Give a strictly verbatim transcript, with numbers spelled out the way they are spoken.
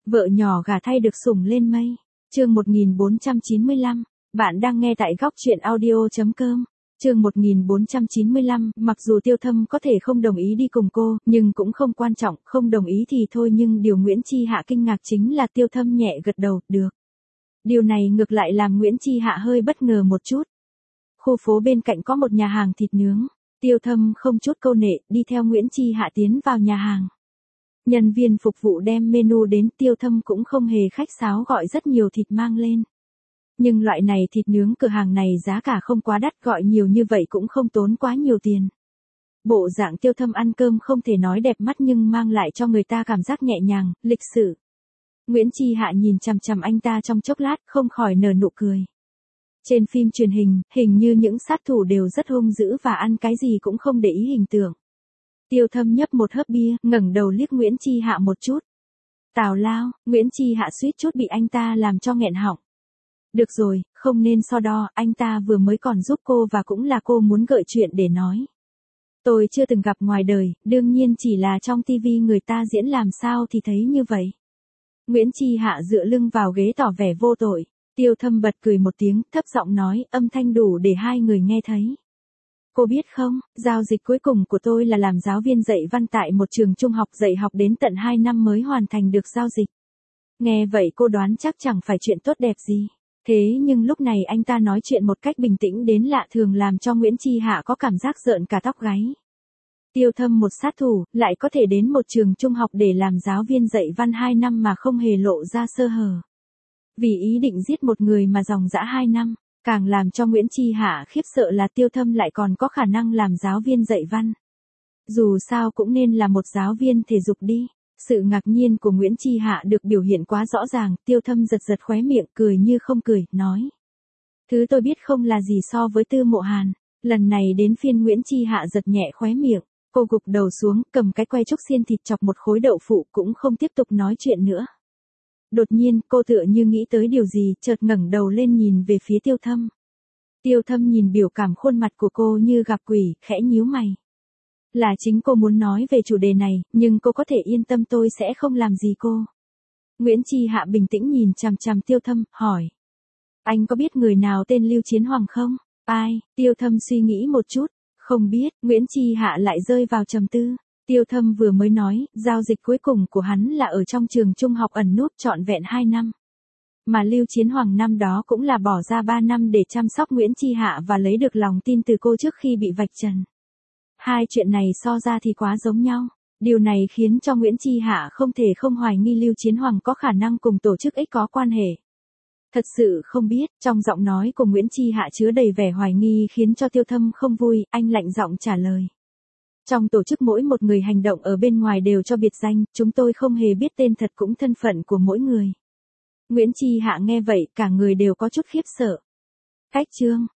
Vợ nhỏ gả thay được sủng lên mây. Chương một nghìn bốn trăm chín mươi lăm. Bạn đang nghe tại góc truyện audio chấm com. Chương một nghìn bốn trăm chín mươi lăm, mặc dù Tiêu Thâm có thể không đồng ý đi cùng cô, nhưng cũng không quan trọng, không đồng ý thì thôi, nhưng điều Nguyễn Chi Hạ kinh ngạc chính là Tiêu Thâm nhẹ gật đầu, được. Điều này ngược lại làm Nguyễn Chi Hạ hơi bất ngờ một chút. Khu phố bên cạnh có một nhà hàng thịt nướng. Tiêu Thâm không chút câu nệ, đi theo Nguyễn Chi Hạ tiến vào nhà hàng. Nhân viên phục vụ đem menu đến, Tiêu Thâm cũng không hề khách sáo gọi rất nhiều thịt mang lên. Nhưng loại này thịt nướng cửa hàng này giá cả không quá đắt, gọi nhiều như vậy cũng không tốn quá nhiều tiền. Bộ dạng Tiêu Thâm ăn cơm không thể nói đẹp mắt nhưng mang lại cho người ta cảm giác nhẹ nhàng, lịch sự. Nguyễn Chi Hạ nhìn chằm chằm anh ta trong chốc lát, không khỏi nở nụ cười. Trên phim truyền hình, hình như những sát thủ đều rất hung dữ và ăn cái gì cũng không để ý hình tượng. Tiêu Thâm nhấp một hớp bia, ngẩng đầu liếc Nguyễn Chi Hạ một chút. Tào lao, Nguyễn Chi Hạ suýt chút bị anh ta làm cho nghẹn họng. Được rồi, không nên so đo, anh ta vừa mới còn giúp cô và cũng là cô muốn gợi chuyện để nói. Tôi chưa từng gặp ngoài đời, đương nhiên chỉ là trong tivi người ta diễn làm sao thì thấy như vậy. Nguyễn Chi Hạ dựa lưng vào ghế tỏ vẻ vô tội. Tiêu Thâm bật cười một tiếng, thấp giọng nói, âm thanh đủ để hai người nghe thấy. Cô biết không, giao dịch cuối cùng của tôi là làm giáo viên dạy văn tại một trường trung học, dạy học đến tận hai năm mới hoàn thành được giao dịch. Nghe vậy cô đoán chắc chẳng phải chuyện tốt đẹp gì. Thế nhưng lúc này anh ta nói chuyện một cách bình tĩnh đến lạ thường làm cho Nguyễn Chi Hạ có cảm giác rợn cả tóc gáy. Tiêu Thâm một sát thủ, lại có thể đến một trường trung học để làm giáo viên dạy văn hai năm mà không hề lộ ra sơ hở. Vì ý định giết một người mà dòng dã hai năm, càng làm cho Nguyễn Chi Hạ khiếp sợ là Tiêu Thâm lại còn có khả năng làm giáo viên dạy văn. Dù sao cũng nên là một giáo viên thể dục đi. Sự ngạc nhiên của Nguyễn Chi Hạ được biểu hiện quá rõ ràng, Tiêu Thâm giật giật khóe miệng, cười như không cười, nói. Thứ tôi biết không là gì so với Tư Mộ Hàn. Lần này đến phiên Nguyễn Chi Hạ giật nhẹ khóe miệng, cô gục đầu xuống, cầm cái que trúc xiên thịt chọc một khối đậu phụ, cũng không tiếp tục nói chuyện nữa. Đột nhiên, cô tựa như nghĩ tới điều gì, chợt ngẩng đầu lên nhìn về phía Tiêu Thâm. Tiêu Thâm nhìn biểu cảm khuôn mặt của cô như gặp quỷ, khẽ nhíu mày. Là chính cô muốn nói về chủ đề này, nhưng cô có thể yên tâm tôi sẽ không làm gì cô. Nguyễn Chi Hạ bình tĩnh nhìn chằm chằm Tiêu Thâm, hỏi. Anh có biết người nào tên Lưu Chiến Hoàng không? Ai? Tiêu Thâm suy nghĩ một chút. Không biết, Nguyễn Chi Hạ lại rơi vào trầm tư. Tiêu Thâm vừa mới nói, giao dịch cuối cùng của hắn là ở trong trường trung học ẩn núp trọn vẹn hai năm. Mà Lưu Chiến Hoàng năm đó cũng là bỏ ra ba năm để chăm sóc Nguyễn Chi Hạ và lấy được lòng tin từ cô trước khi bị vạch trần. Hai chuyện này so ra thì quá giống nhau. Điều này khiến cho Nguyễn Chi Hạ không thể không hoài nghi Lưu Chiến Hoàng có khả năng cùng tổ chức X có quan hệ. Thật sự không biết, trong giọng nói của Nguyễn Chi Hạ chứa đầy vẻ hoài nghi khiến cho Tiêu Thâm không vui, anh lạnh giọng trả lời. Trong tổ chức mỗi một người hành động ở bên ngoài đều cho biệt danh, chúng tôi không hề biết tên thật cũng thân phận của mỗi người. Nguyễn Chi Hạ nghe vậy, cả người đều có chút khiếp sợ. Cách chương,